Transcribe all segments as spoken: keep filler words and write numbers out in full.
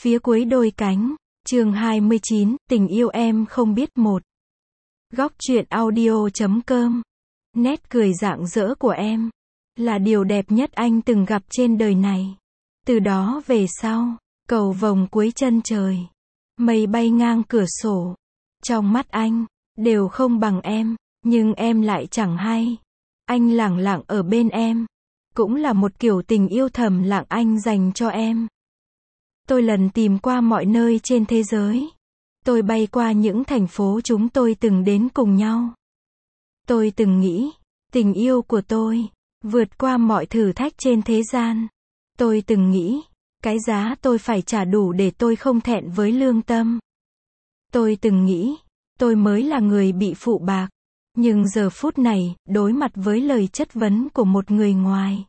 Phía cuối đôi cánh, chương hai mươi chín, tình yêu em không biết một. Góc truyện audio chấm com. Nét cười rạng rỡ của em là điều đẹp nhất anh từng gặp trên đời này. Từ đó về sau, cầu vồng cuối chân trời, mây bay ngang cửa sổ, trong mắt anh đều không bằng em, nhưng em lại chẳng hay. Anh lẳng lặng ở bên em, cũng là một kiểu tình yêu thầm lặng anh dành cho em. Tôi lần tìm qua mọi nơi trên thế giới. Tôi bay qua những thành phố chúng tôi từng đến cùng nhau. Tôi từng nghĩ, tình yêu của tôi vượt qua mọi thử thách trên thế gian. Tôi từng nghĩ, cái giá tôi phải trả đủ để tôi không thẹn với lương tâm. Tôi từng nghĩ, tôi mới là người bị phụ bạc. Nhưng giờ phút này, đối mặt với lời chất vấn của một người ngoài,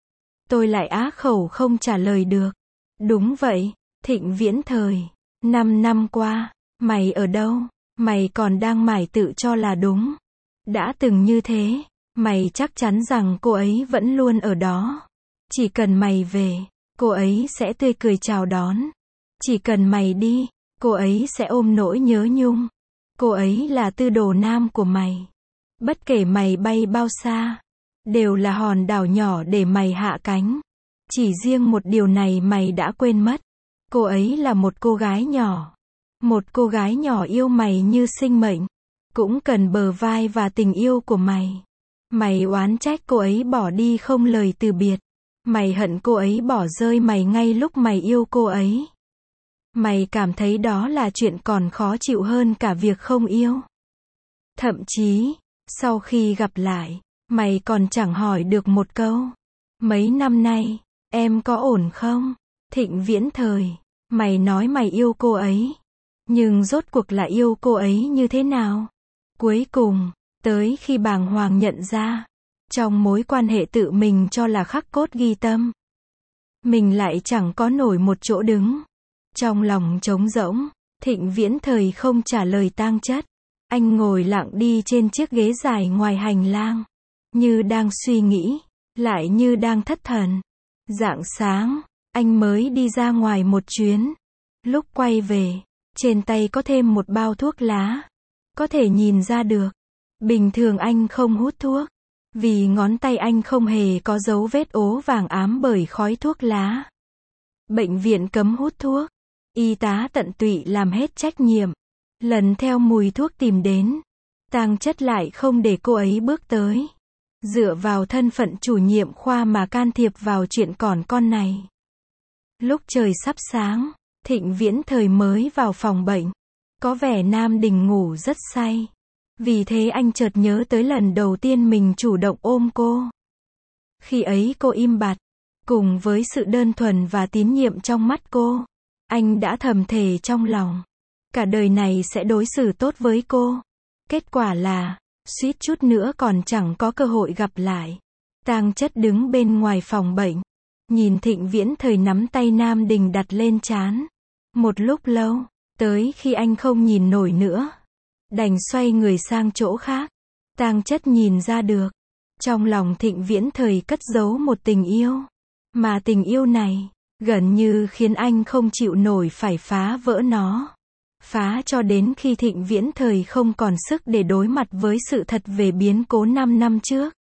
tôi lại á khẩu không trả lời được. Đúng vậy, Thịnh Viễn Thời, năm năm qua, mày ở đâu? Mày còn đang mải tự cho là đúng. Đã từng như thế, mày chắc chắn rằng cô ấy vẫn luôn ở đó. Chỉ cần mày về, cô ấy sẽ tươi cười chào đón. Chỉ cần mày đi, cô ấy sẽ ôm nỗi nhớ nhung. Cô ấy là tư đồ nam của mày. Bất kể mày bay bao xa, đều là hòn đảo nhỏ để mày hạ cánh. Chỉ riêng một điều này mày đã quên mất. Cô ấy là một cô gái nhỏ. Một cô gái nhỏ yêu mày như sinh mệnh. Cũng cần bờ vai và tình yêu của mày. Mày oán trách cô ấy bỏ đi không lời từ biệt. Mày hận cô ấy bỏ rơi mày ngay lúc mày yêu cô ấy. Mày cảm thấy đó là chuyện còn khó chịu hơn cả việc không yêu. Thậm chí, sau khi gặp lại, mày còn chẳng hỏi được một câu. Mấy năm nay, em có ổn không? Thịnh Viễn Thời, mày nói mày yêu cô ấy. Nhưng rốt cuộc là yêu cô ấy như thế nào? Cuối cùng, tới khi bàng hoàng nhận ra, trong mối quan hệ tự mình cho là khắc cốt ghi tâm, mình lại chẳng có nổi một chỗ đứng. Trong lòng trống rỗng, Thịnh Viễn Thời không trả lời tang chất. Anh ngồi lặng đi trên chiếc ghế dài ngoài hành lang, như đang suy nghĩ, lại như đang thất thần. Rạng sáng, anh mới đi ra ngoài một chuyến. Lúc quay về, trên tay có thêm một bao thuốc lá. Có thể nhìn ra được, bình thường anh không hút thuốc, vì ngón tay anh không hề có dấu vết ố vàng ám bởi khói thuốc lá. Bệnh viện cấm hút thuốc, y tá tận tụy làm hết trách nhiệm, lần theo mùi thuốc tìm đến. Tang chất lại không để cô ấy bước tới, dựa vào thân phận chủ nhiệm khoa mà can thiệp vào chuyện còn con này. Lúc trời sắp sáng, Thịnh Viễn Thời mới vào phòng bệnh. Có vẻ Nam Đình ngủ rất say. Vì thế anh chợt nhớ tới lần đầu tiên mình chủ động ôm cô. Khi ấy cô im bặt, cùng với sự đơn thuần và tín nhiệm trong mắt cô, anh đã thầm thề trong lòng, cả đời này sẽ đối xử tốt với cô. Kết quả là, suýt chút nữa còn chẳng có cơ hội gặp lại. Tang chất đứng bên ngoài phòng bệnh, nhìn Thịnh Viễn Thời nắm tay Nam Đình đặt lên trán. Một lúc lâu, tới khi anh không nhìn nổi nữa, đành xoay người sang chỗ khác. Tang chất nhìn ra được, trong lòng Thịnh Viễn Thời cất giấu một tình yêu, mà tình yêu này gần như khiến anh không chịu nổi phải phá vỡ nó. Phá cho đến khi Thịnh Viễn Thời không còn sức để đối mặt với sự thật về biến cố năm năm trước.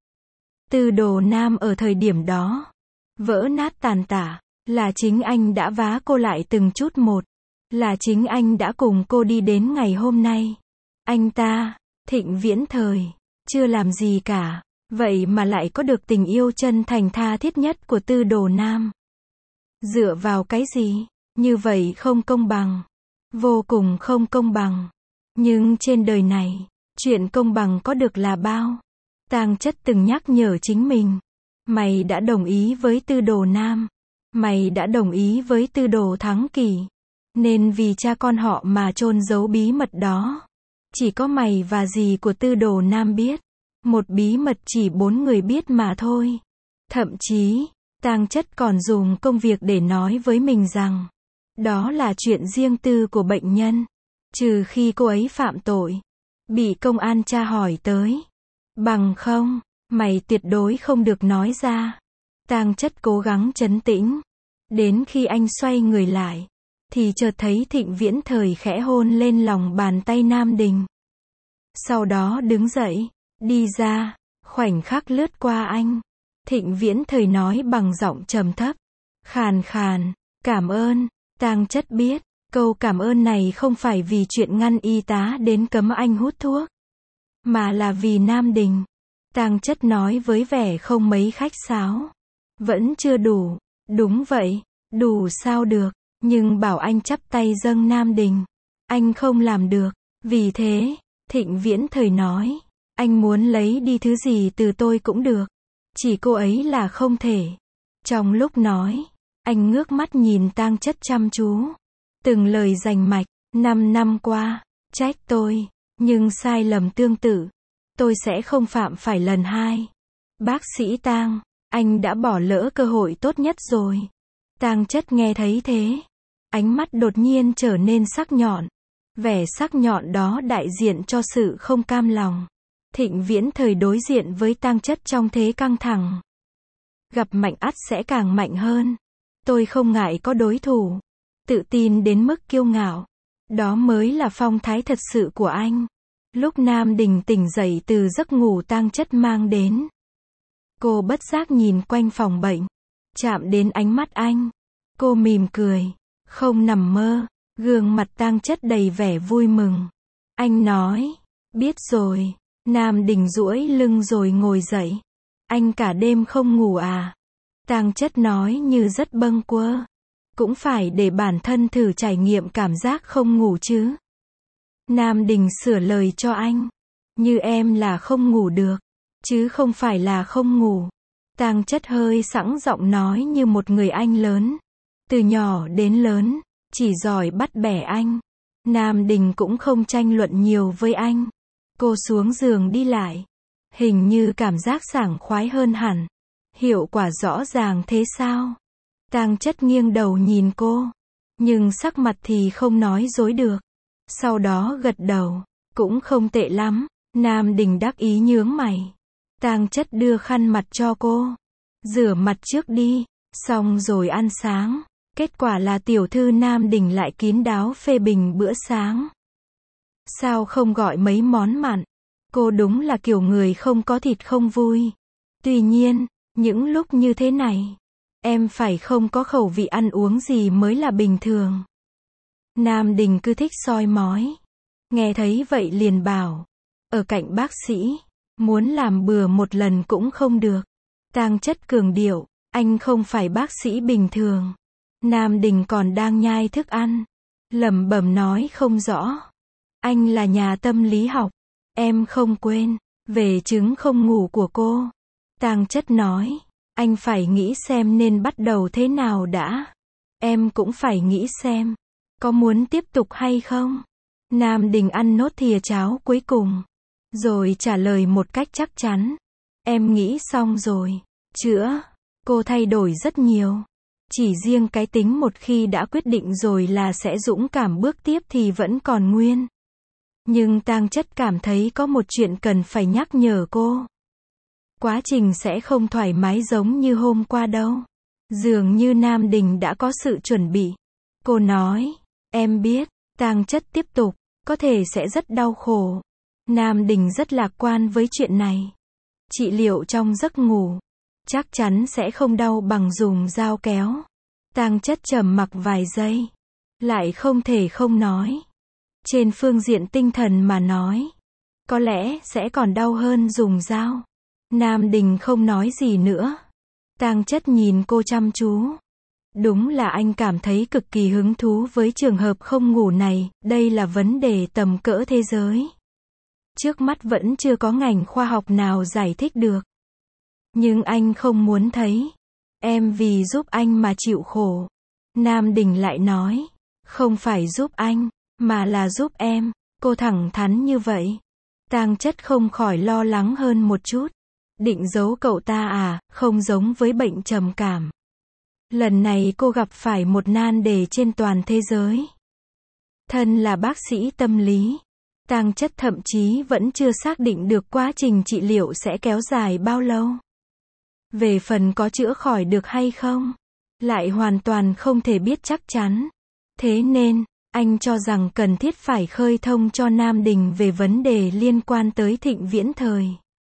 Tư đồ nam ở thời điểm đó vỡ nát tàn tả, là chính anh đã vá cô lại từng chút một, là chính anh đã cùng cô đi đến ngày hôm nay. Anh ta, Thịnh Viễn Thời, chưa làm gì cả, vậy mà lại có được tình yêu chân thành tha thiết nhất của tư đồ nam. Dựa vào cái gì? Như vậy không công bằng. Vô cùng không công bằng. Nhưng trên đời này, chuyện công bằng có được là bao? Tang chất từng nhắc nhở chính mình. Mày đã đồng ý với tư đồ nam. Mày đã đồng ý với tư đồ Thắng Kỳ. Nên vì cha con họ mà chôn giấu bí mật đó. Chỉ có mày và dì của tư đồ nam biết. Một bí mật chỉ bốn người biết mà thôi. Thậm chí, tang chất còn dùng công việc để nói với mình rằng, đó là chuyện riêng tư của bệnh nhân. Trừ khi cô ấy phạm tội, bị công an tra hỏi tới. Bằng không, mày tuyệt đối không được nói ra. Tang chất cố gắng trấn tĩnh. Đến khi anh xoay người lại, thì chợt thấy Thịnh Viễn Thời khẽ hôn lên lòng bàn tay Nam Đình. Sau đó đứng dậy, đi ra, khoảnh khắc lướt qua anh. Thịnh Viễn Thời nói bằng giọng trầm thấp, khàn khàn, cảm ơn. Tang Chất biết, câu cảm ơn này không phải vì chuyện ngăn y tá đến cấm anh hút thuốc, mà là vì Nam Đình. Tang Chất nói với vẻ không mấy khách sáo, vẫn chưa đủ. Đúng vậy, đủ sao được, nhưng bảo anh chắp tay dâng Nam Đình, anh không làm được. Vì thế, Thịnh Viễn Thời nói, anh muốn lấy đi thứ gì từ tôi cũng được, chỉ cô ấy là không thể. Trong lúc nói, anh ngước mắt nhìn Tang Chất chăm chú, từng lời rành mạch. Năm năm qua, trách tôi, nhưng sai lầm tương tự, tôi sẽ không phạm phải lần hai. Bác sĩ Tang, anh đã bỏ lỡ cơ hội tốt nhất rồi. Tang Chất nghe thấy thế, ánh mắt đột nhiên trở nên sắc nhọn. Vẻ sắc nhọn đó đại diện cho sự không cam lòng. Thịnh Viễn Thời đối diện với Tang Chất trong thế căng thẳng. Gặp mạnh ắt sẽ càng mạnh hơn. Tôi không ngại có đối thủ. Tự tin đến mức kiêu ngạo. Đó mới là phong thái thật sự của anh. Lúc Nam Đình tỉnh dậy từ giấc ngủ Tang Chất mang đến, cô bất giác nhìn quanh phòng bệnh, chạm đến ánh mắt anh. Cô mỉm cười, không nằm mơ, gương mặt Tang Chất đầy vẻ vui mừng. Anh nói, biết rồi. Nam Đình duỗi lưng rồi ngồi dậy. Anh cả đêm không ngủ à? Tang Chất nói như rất bâng quơ. Cũng phải để bản thân thử trải nghiệm cảm giác không ngủ chứ. Nam Đình sửa lời cho anh. Như em là không ngủ được, chứ không phải là không ngủ. Tang Chất hơi sẵn giọng nói như một người anh lớn. Từ nhỏ đến lớn, chỉ giỏi bắt bẻ anh. Nam Đình cũng không tranh luận nhiều với anh. Cô xuống giường đi lại. Hình như cảm giác sảng khoái hơn hẳn. Hiệu quả rõ ràng thế sao? Tang Chất nghiêng đầu nhìn cô. Nhưng sắc mặt thì không nói dối được. Sau đó gật đầu. Cũng không tệ lắm. Nam Đình đắc ý nhướng mày. Tang Chất đưa khăn mặt cho cô. Rửa mặt trước đi. Xong rồi ăn sáng. Kết quả là tiểu thư Nam Đình lại kín đáo phê bình bữa sáng. Sao không gọi mấy món mặn? Cô đúng là kiểu người không có thịt không vui. Tuy nhiên, những lúc như thế này, em phải không có khẩu vị ăn uống gì mới là bình thường. Nam Đình cứ thích soi mói. Nghe thấy vậy liền bảo, ở cạnh bác sĩ, muốn làm bừa một lần cũng không được. Tang Chất cường điệu, anh không phải bác sĩ bình thường. Nam Đình còn đang nhai thức ăn, lẩm bẩm nói không rõ. Anh là nhà tâm lý học. Em không quên về chứng không ngủ của cô. Tang Chất nói, anh phải nghĩ xem nên bắt đầu thế nào đã. Em cũng phải nghĩ xem, có muốn tiếp tục hay không. Nam Đình ăn nốt thìa cháo cuối cùng, rồi trả lời một cách chắc chắn. Em nghĩ xong rồi. Chữa. Cô thay đổi rất nhiều. Chỉ riêng cái tính một khi đã quyết định rồi là sẽ dũng cảm bước tiếp thì vẫn còn nguyên. Nhưng Tang Chất cảm thấy có một chuyện cần phải nhắc nhở cô. Quá trình sẽ không thoải mái giống như hôm qua đâu. Dường như Nam Đình đã có sự chuẩn bị. Cô nói, em biết. Tang Chất tiếp tục, có thể sẽ rất đau khổ. Nam Đình rất lạc quan với chuyện này. Trị liệu trong giấc ngủ, chắc chắn sẽ không đau bằng dùng dao kéo. Tang Chất trầm mặc vài giây, lại không thể không nói. Trên phương diện tinh thần mà nói, có lẽ sẽ còn đau hơn dùng dao. Nam Đình không nói gì nữa. Tang Chất nhìn cô chăm chú. Đúng là anh cảm thấy cực kỳ hứng thú với trường hợp không ngủ này, đây là vấn đề tầm cỡ thế giới. Trước mắt vẫn chưa có ngành khoa học nào giải thích được. Nhưng anh không muốn thấy em vì giúp anh mà chịu khổ. Nam Đình lại nói, không phải giúp anh, mà là giúp em. Cô thẳng thắn như vậy. Tang Chất không khỏi lo lắng hơn một chút. Định giấu cậu ta à, không giống với bệnh trầm cảm. Lần này cô gặp phải một nan đề trên toàn thế giới. Thân là bác sĩ tâm lý, Tang Chất thậm chí vẫn chưa xác định được quá trình trị liệu sẽ kéo dài bao lâu. Về phần có chữa khỏi được hay không, lại hoàn toàn không thể biết chắc chắn. Thế nên, anh cho rằng cần thiết phải khơi thông cho Nam Đình về vấn đề liên quan tới Thịnh Viễn Thời.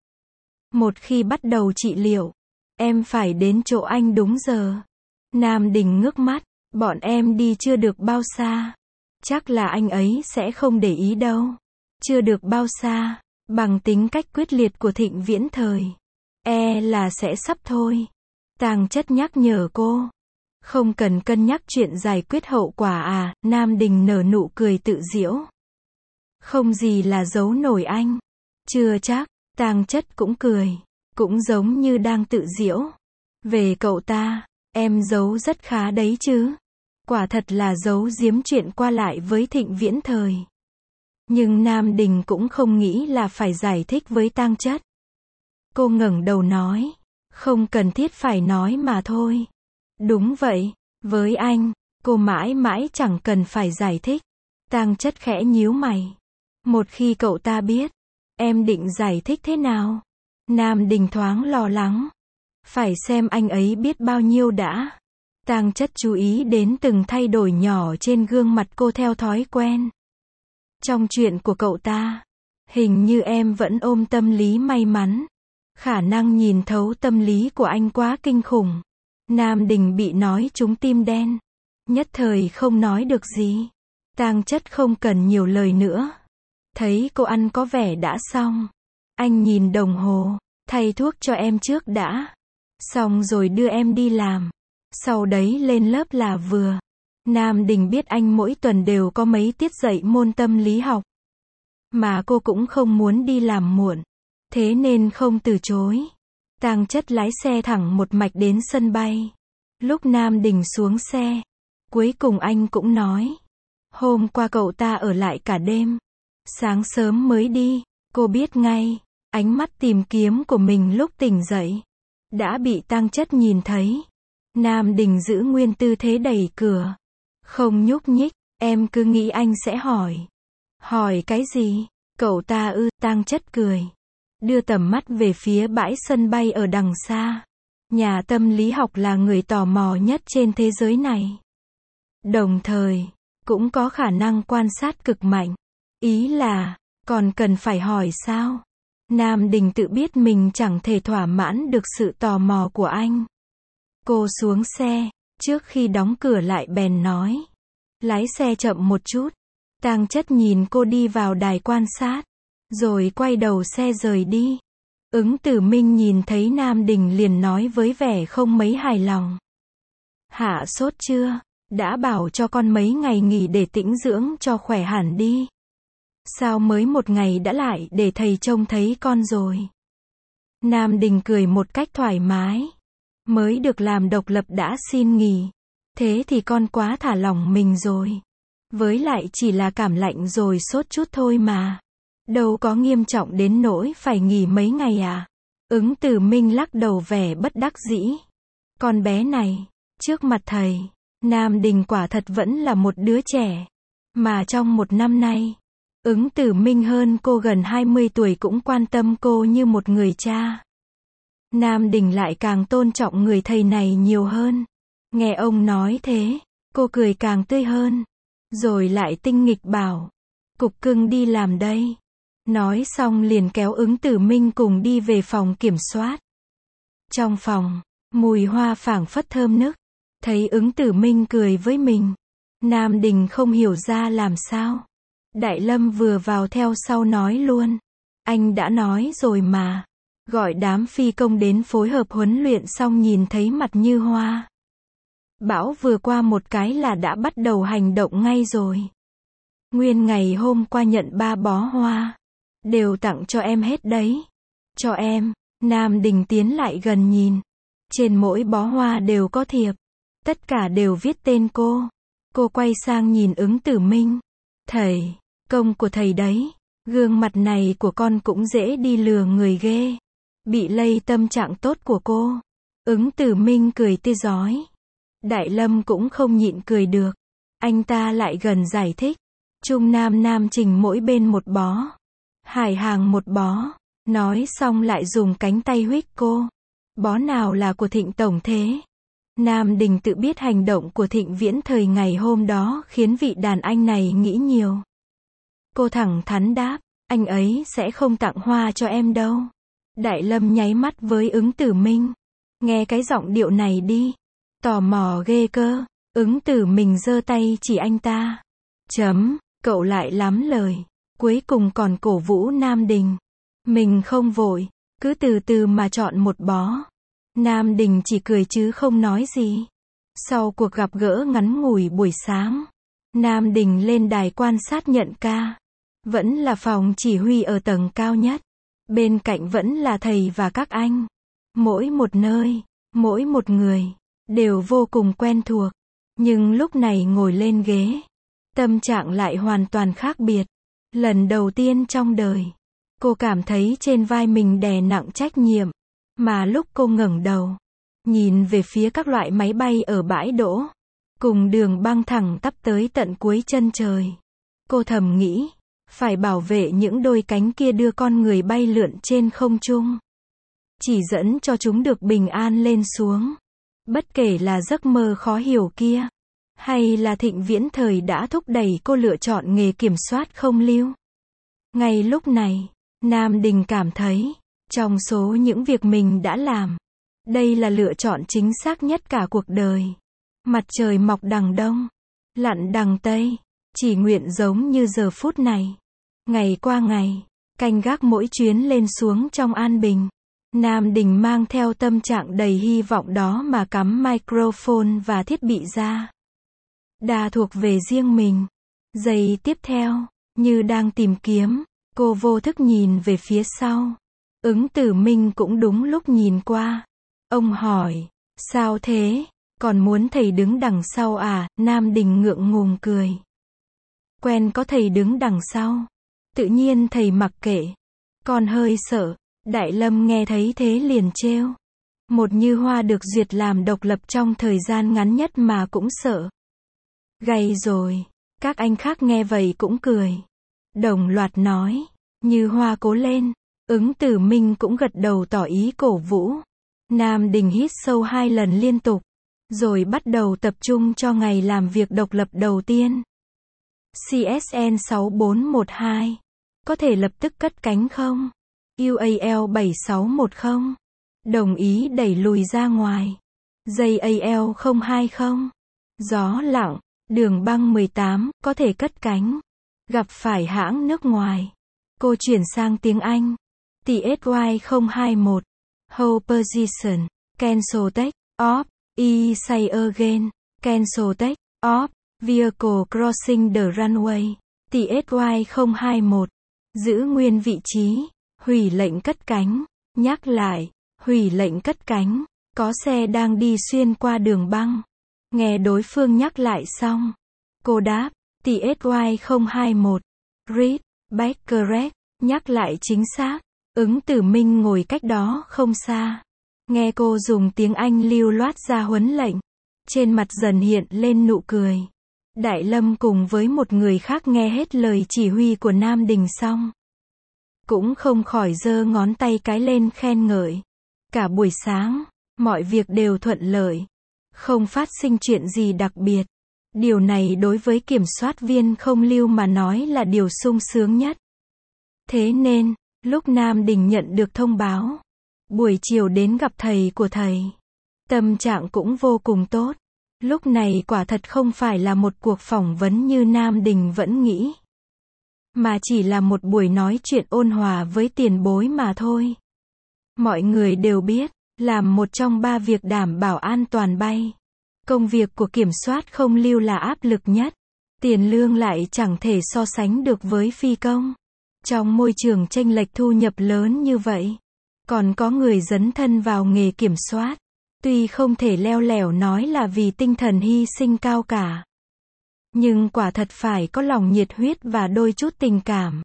Một khi bắt đầu trị liệu, em phải đến chỗ anh đúng giờ. Nam Đình ngước mắt, bọn em đi chưa được bao xa. Chắc là anh ấy sẽ không để ý đâu. Chưa được bao xa, bằng tính cách quyết liệt của Thịnh Viễn Thời, e là sẽ sắp thôi. Tang Chất nhắc nhở cô. Không cần cân nhắc chuyện giải quyết hậu quả à, Nam Đình nở nụ cười tự giễu. Không gì là giấu nổi anh. Chưa chắc, Tang Chất cũng cười, cũng giống như đang tự giễu. Về cậu ta, em giấu rất khá đấy chứ. Quả thật là giấu giếm chuyện qua lại với Thịnh Viễn Thời. Nhưng Nam Đình cũng không nghĩ là phải giải thích với Tang Chất. Cô ngẩng đầu nói, không cần thiết phải nói mà thôi. Đúng vậy, với anh, cô mãi mãi chẳng cần phải giải thích. Tang Chất khẽ nhíu mày. Một khi cậu ta biết, em định giải thích thế nào? Nam Đình thoáng lo lắng. Phải xem anh ấy biết bao nhiêu đã. Tang Chất chú ý đến từng thay đổi nhỏ trên gương mặt cô theo thói quen. Trong chuyện của cậu ta, hình như em vẫn ôm tâm lý may mắn. Khả năng nhìn thấu tâm lý của anh quá kinh khủng. Nam Đình bị nói trúng tim đen. Nhất thời không nói được gì. Tang Chất không cần nhiều lời nữa. Thấy cô ăn có vẻ đã xong. Anh nhìn đồng hồ, thay thuốc cho em trước đã. Xong rồi đưa em đi làm. Sau đấy lên lớp là vừa. Nam Đình biết anh mỗi tuần đều có mấy tiết dạy môn tâm lý học. Mà cô cũng không muốn đi làm muộn. Thế nên không từ chối. Tang Chất lái xe thẳng một mạch đến sân bay. Lúc Nam Đình xuống xe, cuối cùng anh cũng nói. Hôm qua cậu ta ở lại cả đêm. Sáng sớm mới đi. Cô biết ngay, ánh mắt tìm kiếm của mình lúc tỉnh dậy đã bị Tang Chất nhìn thấy. Nam Đình giữ nguyên tư thế đẩy cửa. Không nhúc nhích, em cứ nghĩ anh sẽ hỏi. Hỏi cái gì? Cậu ta ư, Tang Chất cười. Đưa tầm mắt về phía bãi sân bay ở đằng xa. Nhà tâm lý học là người tò mò nhất trên thế giới này. Đồng thời, cũng có khả năng quan sát cực mạnh. Ý là, còn cần phải hỏi sao? Nam Đình tự biết mình chẳng thể thỏa mãn được sự tò mò của anh. Cô xuống xe, trước khi đóng cửa lại bèn nói. Lái xe chậm một chút. Tang Chất nhìn cô đi vào đài quan sát. Rồi quay đầu xe rời đi. Ứng Tử Minh nhìn thấy Nam Đình liền nói với vẻ không mấy hài lòng. Hạ sốt chưa? Đã bảo cho con mấy ngày nghỉ để tĩnh dưỡng cho khỏe hẳn đi. Sao mới một ngày đã lại để thầy trông thấy con rồi? Nam Đình cười một cách thoải mái. Mới được làm độc lập đã xin nghỉ. Thế thì con quá thả lỏng mình rồi. Với lại chỉ là cảm lạnh rồi sốt chút thôi mà. Đâu có nghiêm trọng đến nỗi phải nghỉ mấy ngày à? Ứng Tử Minh lắc đầu vẻ bất đắc dĩ. Con bé này, trước mặt thầy, Nam Đình quả thật vẫn là một đứa trẻ. Mà trong một năm nay, Ứng Tử Minh hơn cô gần hai mươi tuổi cũng quan tâm cô như một người cha. Nam Đình lại càng tôn trọng người thầy này nhiều hơn. Nghe ông nói thế, cô cười càng tươi hơn. Rồi lại tinh nghịch bảo. Cục cưng đi làm đây. Nói xong liền kéo Ứng Tử Minh cùng đi về phòng kiểm soát. Trong phòng, mùi hoa phảng phất thơm nức. Thấy Ứng Tử Minh cười với mình. Nam Đình không hiểu ra làm sao. Đại Lâm vừa vào theo sau nói luôn. Anh đã nói rồi mà. Gọi đám phi công đến phối hợp huấn luyện xong nhìn thấy mặt như hoa. Bão vừa qua một cái là đã bắt đầu hành động ngay rồi. Nguyên ngày hôm qua nhận ba bó hoa. Đều tặng cho em hết đấy. Cho em. Nam Đình tiến lại gần nhìn. Trên mỗi bó hoa đều có thiệp. Tất cả đều viết tên cô. Cô quay sang nhìn Ứng Tử Minh. Thầy, công của thầy đấy. Gương mặt này của con cũng dễ đi lừa người ghê. Bị lây tâm trạng tốt của cô. Ứng Tử Minh cười tươi rói. Đại Lâm cũng không nhịn cười được. Anh ta lại gần giải thích. Trung Nam Nam Trình mỗi bên một bó. Hải Hàng một bó. Nói xong lại dùng cánh tay huých cô. Bó nào là của Thịnh Tổng thế? Nam Đình tự biết hành động của Thịnh Viễn thời ngày hôm đó khiến vị đàn anh này nghĩ nhiều. Cô thẳng thắn đáp, anh ấy sẽ không tặng hoa cho em đâu. Đại Lâm nháy mắt với Ứng Tử Minh. Nghe cái giọng điệu này đi. Tò mò ghê cơ. Ứng Tử Minh giơ tay chỉ anh ta. Chấm, cậu lại lắm lời. Cuối cùng còn cổ vũ Nam Đình. Mình không vội, cứ từ từ mà chọn một bó. Nam Đình chỉ cười chứ không nói gì. Sau cuộc gặp gỡ ngắn ngủi buổi sáng, Nam Đình lên đài quan sát nhận ca. Vẫn là phòng chỉ huy ở tầng cao nhất. Bên cạnh vẫn là thầy và các anh. Mỗi một nơi, mỗi một người, đều vô cùng quen thuộc. Nhưng lúc này ngồi lên ghế, tâm trạng lại hoàn toàn khác biệt. Lần đầu tiên trong đời, cô cảm thấy trên vai mình đè nặng trách nhiệm. Mà lúc cô ngẩng đầu, nhìn về phía các loại máy bay ở bãi đỗ, cùng đường băng thẳng tắp tới tận cuối chân trời, cô thầm nghĩ, phải bảo vệ những đôi cánh kia đưa con người bay lượn trên không trung. Chỉ dẫn cho chúng được bình an lên xuống. Bất kể là giấc mơ khó hiểu kia, hay là Thịnh Viễn thời đã thúc đẩy cô lựa chọn nghề kiểm soát không lưu. Ngay lúc này, Nam Đình cảm thấy, trong số những việc mình đã làm, đây là lựa chọn chính xác nhất cả cuộc đời. Mặt trời mọc đằng đông, lặn đằng tây, chỉ nguyện giống như giờ phút này. Ngày qua ngày, canh gác mỗi chuyến lên xuống trong an bình. Nam Đình mang theo tâm trạng đầy hy vọng đó mà cắm microphone và thiết bị ra. Đa thuộc về riêng mình. Giây tiếp theo, như đang tìm kiếm, cô vô thức nhìn về phía sau. Ứng Tử Minh cũng đúng lúc nhìn qua. Ông hỏi, sao thế? Còn muốn thầy đứng đằng sau à? Nam Đình ngượng ngùng cười. Quen có thầy đứng đằng sau. Tự nhiên thầy mặc kệ. Còn hơi sợ. Đại Lâm nghe thấy thế liền trêu. Một Như Hoa được duyệt làm độc lập trong thời gian ngắn nhất mà cũng sợ. Gay rồi. Các anh khác nghe vậy cũng cười. Đồng loạt nói, Như Hoa cố lên. Ứng Tử Minh cũng gật đầu tỏ ý cổ vũ. Nam Đình hít sâu hai lần liên tục, rồi bắt đầu tập trung cho ngày làm việc độc lập đầu tiên. xê ét en sáu bốn một hai. Có thể lập tức cất cánh không? u a lờ bảy sáu một không. Đồng ý đẩy lùi ra ngoài. gi a lờ không hai không. Gió lặng, đường băng mười tám, có thể cất cánh. Gặp phải hãng nước ngoài. Cô chuyển sang tiếng Anh. tê ét y không hai một. Hold position. Cancel take off. E say again. Cancel take off. Vehicle crossing the runway. tê ét y không hai một. Giữ nguyên vị trí. Hủy lệnh cất cánh. Nhắc lại. Hủy lệnh cất cánh. Có xe đang đi xuyên qua đường băng. Nghe đối phương nhắc lại xong, cô đáp, tê ét y không hai một. Read back correct. Nhắc lại chính xác. Ứng Tử Minh ngồi cách đó không xa. Nghe cô dùng tiếng Anh lưu loát ra huấn lệnh. Trên mặt dần hiện lên nụ cười. Đại Lâm cùng với một người khác nghe hết lời chỉ huy của Nam Đình xong, cũng không khỏi giơ ngón tay cái lên khen ngợi. Cả buổi sáng, mọi việc đều thuận lợi. Không phát sinh chuyện gì đặc biệt. Điều này đối với kiểm soát viên không lưu mà nói là điều sung sướng nhất. Thế nên, lúc Nam Đình nhận được thông báo, buổi chiều đến gặp thầy của thầy, tâm trạng cũng vô cùng tốt. Lúc này quả thật không phải là một cuộc phỏng vấn như Nam Đình vẫn nghĩ, mà chỉ là một buổi nói chuyện ôn hòa với tiền bối mà thôi. Mọi người đều biết, làm một trong ba việc đảm bảo an toàn bay, công việc của kiểm soát không lưu là áp lực nhất. Tiền lương lại chẳng thể so sánh được với phi công. Trong môi trường chênh lệch thu nhập lớn như vậy, còn có người dấn thân vào nghề kiểm soát. Tuy không thể leo lẻo nói là vì tinh thần hy sinh cao cả, nhưng quả thật phải có lòng nhiệt huyết và đôi chút tình cảm.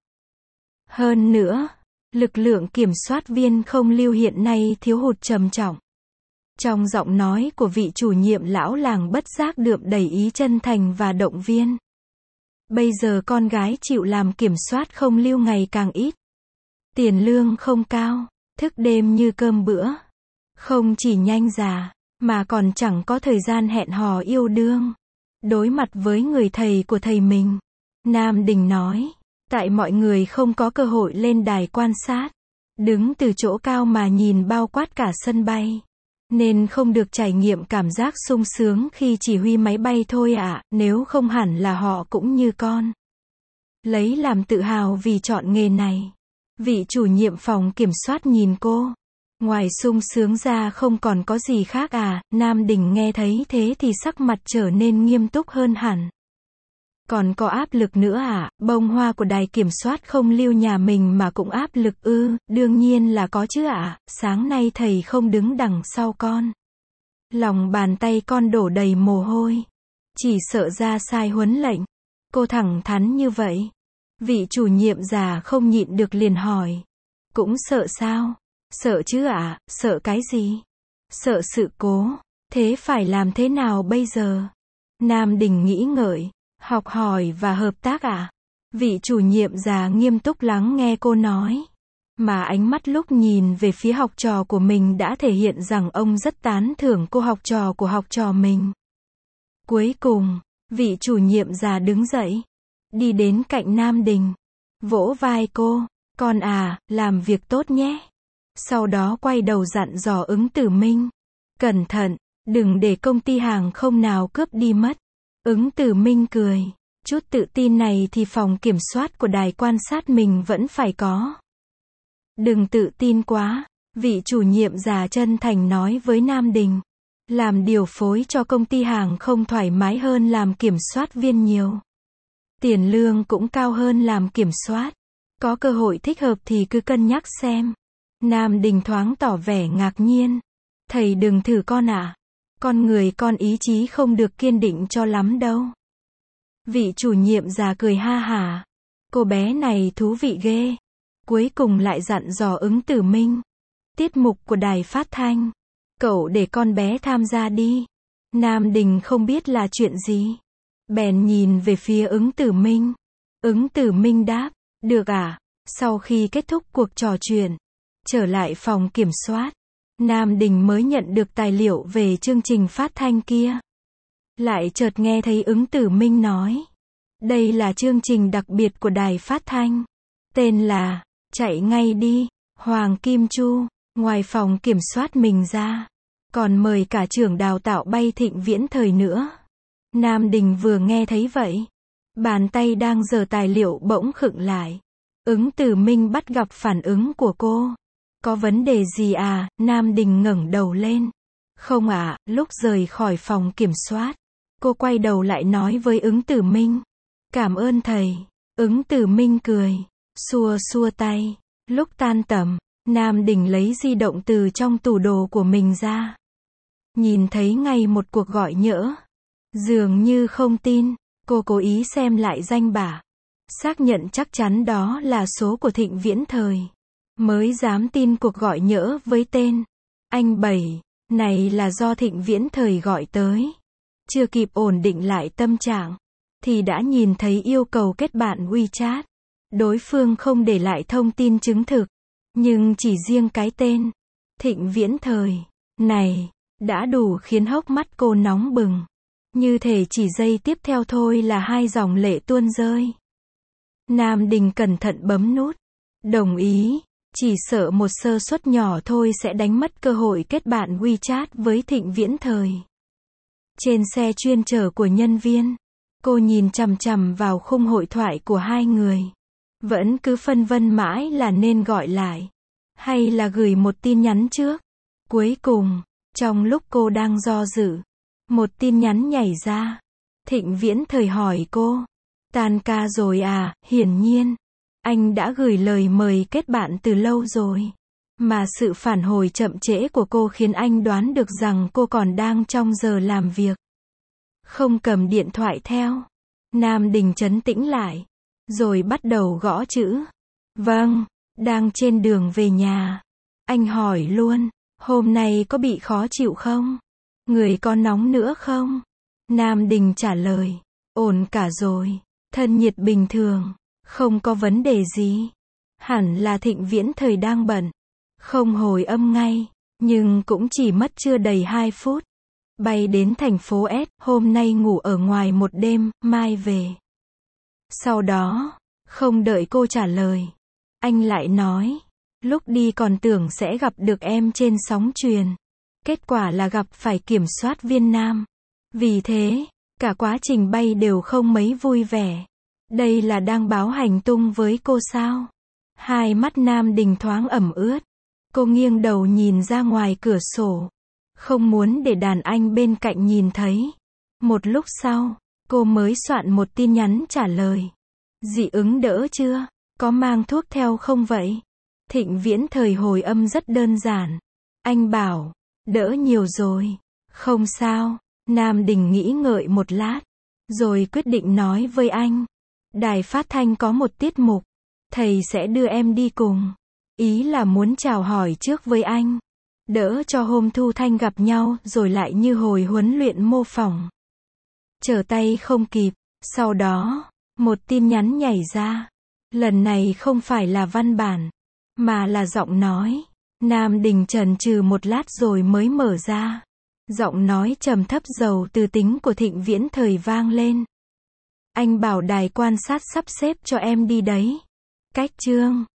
Hơn nữa, lực lượng kiểm soát viên không lưu hiện nay thiếu hụt trầm trọng. Trong giọng nói của vị chủ nhiệm lão làng bất giác đượm đầy ý chân thành và động viên. Bây giờ con gái chịu làm kiểm soát không lưu ngày càng ít. Tiền lương không cao, thức đêm như cơm bữa. Không chỉ nhanh già, mà còn chẳng có thời gian hẹn hò yêu đương. Đối mặt với người thầy của thầy mình, Nam Đình nói, tại mọi người không có cơ hội lên đài quan sát, đứng từ chỗ cao mà nhìn bao quát cả sân bay, nên không được trải nghiệm cảm giác sung sướng khi chỉ huy máy bay thôi ạ, nếu không hẳn là họ cũng như con. Lấy làm tự hào vì chọn nghề này. Vị chủ nhiệm phòng kiểm soát nhìn cô. Ngoài sung sướng ra không còn có gì khác à, Nam Đình nghe thấy thế thì sắc mặt trở nên nghiêm túc hơn hẳn. Còn có áp lực nữa à, bông hoa của đài kiểm soát không lưu nhà mình mà cũng áp lực ư, đương nhiên là có chứ ạ, sáng nay thầy không đứng đằng sau con. Lòng bàn tay con đổ đầy mồ hôi. Chỉ sợ ra sai huấn lệnh. Cô thẳng thắn như vậy. Vị chủ nhiệm già không nhịn được liền hỏi. Cũng sợ sao? Sợ chứ ạ, sợ cái gì? Sợ sự cố. Thế phải làm thế nào bây giờ? Nam Đình nghĩ ngợi. Học hỏi và hợp tác à? Vị chủ nhiệm già nghiêm túc lắng nghe cô nói. Mà ánh mắt lúc nhìn về phía học trò của mình đã thể hiện rằng ông rất tán thưởng cô học trò của học trò mình. Cuối cùng, vị chủ nhiệm già đứng dậy, đi đến cạnh Nam Đình, vỗ vai cô, con à, làm việc tốt nhé. Sau đó quay đầu dặn dò Ứng Tử Minh, cẩn thận, đừng để công ty hàng không nào cướp đi mất. Ứng Tử Minh cười, chút tự tin này thì phòng kiểm soát của đài quan sát mình vẫn phải có. Đừng tự tin quá, vị chủ nhiệm già chân thành nói với Nam Đình. Làm điều phối cho công ty hàng không thoải mái hơn làm kiểm soát viên nhiều. Tiền lương cũng cao hơn làm kiểm soát. Có cơ hội thích hợp thì cứ cân nhắc xem. Nam Đình thoáng tỏ vẻ ngạc nhiên. Thầy đừng thử con ạ. Con người con ý chí không được kiên định cho lắm đâu. Vị chủ nhiệm già cười ha hả. Cô bé này thú vị ghê. Cuối cùng lại dặn dò Ứng Tử Minh. Tiết mục của đài phát thanh. Cậu để con bé tham gia đi. Nam Đình không biết là chuyện gì. Bèn nhìn về phía Ứng Tử Minh. Ứng Tử Minh đáp. Được à? Sau khi kết thúc cuộc trò chuyện, trở lại phòng kiểm soát, Nam Đình mới nhận được tài liệu về chương trình phát thanh kia. Lại chợt nghe thấy Ứng Tử Minh nói. Đây là chương trình đặc biệt của đài phát thanh. Tên là, chạy ngay đi, Hoàng Kim Chu. Ngoài phòng kiểm soát mình ra, còn mời cả trưởng đào tạo Bay Thịnh Viễn Thời nữa. Nam Đình vừa nghe thấy vậy, bàn tay đang giở tài liệu bỗng khựng lại. Ứng Tử Minh bắt gặp phản ứng của cô. Có vấn đề gì à? Nam Đình ngẩng đầu lên. Không ạ, à, lúc rời khỏi phòng kiểm soát, cô quay đầu lại nói với Ứng Tử Minh. Cảm ơn thầy. Ứng Tử Minh cười, xua xua tay. Lúc tan tầm, Nam Đình lấy di động từ trong tủ đồ của mình ra. Nhìn thấy ngay một cuộc gọi nhỡ. Dường như không tin, cô cố ý xem lại danh bạ. Xác nhận chắc chắn đó là số của Thịnh Viễn Thời. Mới dám tin cuộc gọi nhỡ với tên Anh Bảy, này là do Thịnh Viễn Thời gọi tới. Chưa kịp ổn định lại tâm trạng, thì đã nhìn thấy yêu cầu kết bạn WeChat. Đối phương không để lại thông tin chứng thực. Nhưng chỉ riêng cái tên Thịnh Viễn Thời này đã đủ khiến hốc mắt cô nóng bừng. Như thể chỉ giây tiếp theo thôi là hai dòng lệ tuôn rơi. Nam Đình cẩn thận bấm nút. Đồng ý. Chỉ sợ một sơ suất nhỏ thôi sẽ đánh mất cơ hội kết bạn WeChat với Thịnh Viễn Thời. Trên xe chuyên chở của nhân viên, cô nhìn chằm chằm vào khung hội thoại của hai người. Vẫn cứ phân vân mãi là nên gọi lại, hay là gửi một tin nhắn trước. Cuối cùng, trong lúc cô đang do dự, một tin nhắn nhảy ra. Thịnh Viễn Thời hỏi cô. Tan ca rồi à? Hiển nhiên, anh đã gửi lời mời kết bạn từ lâu rồi. Mà sự phản hồi chậm trễ của cô khiến anh đoán được rằng cô còn đang trong giờ làm việc. Không cầm điện thoại theo. Nam Đình trấn tĩnh lại. Rồi bắt đầu gõ chữ. Vâng, đang trên đường về nhà. Anh hỏi luôn, hôm nay có bị khó chịu không? Người có nóng nữa không? Nam Đình trả lời, ổn cả rồi, thân nhiệt bình thường, không có vấn đề gì. Hẳn là Thịnh Viễn Thời đang bận, không hồi âm ngay, nhưng cũng chỉ mất chưa đầy hai phút. Bay đến thành phố S, hôm nay ngủ ở ngoài một đêm, mai về. Sau đó, không đợi cô trả lời, anh lại nói, lúc đi còn tưởng sẽ gặp được em trên sóng truyền. Kết quả là gặp phải kiểm soát viên nam. Vì thế, cả quá trình bay đều không mấy vui vẻ. Đây là đang báo hành tung với cô sao? Hai mắt Nam Đình thoáng ẩm ướt. Cô nghiêng đầu nhìn ra ngoài cửa sổ. Không muốn để đàn anh bên cạnh nhìn thấy. Một lúc sau, cô mới soạn một tin nhắn trả lời. Dị ứng đỡ chưa? Có mang thuốc theo không vậy? Thịnh Viễn thời hồi âm rất đơn giản. Anh bảo, đỡ nhiều rồi. Không sao. Nam Đình nghĩ ngợi một lát. Rồi quyết định nói với anh. Đài phát thanh có một tiết mục. Thầy sẽ đưa em đi cùng. Ý là muốn chào hỏi trước với anh. Đỡ cho hôm thu thanh gặp nhau rồi lại như hồi huấn luyện mô phỏng. Trở tay không kịp. Sau đó, một tin nhắn nhảy ra. Lần này không phải là văn bản, mà là giọng nói. Nam Đình chần chừ một lát rồi mới mở ra. Giọng nói trầm thấp giàu từ tính của Thịnh Viễn thời vang lên. Anh bảo đài quan sát sắp xếp cho em đi đấy. Cách chương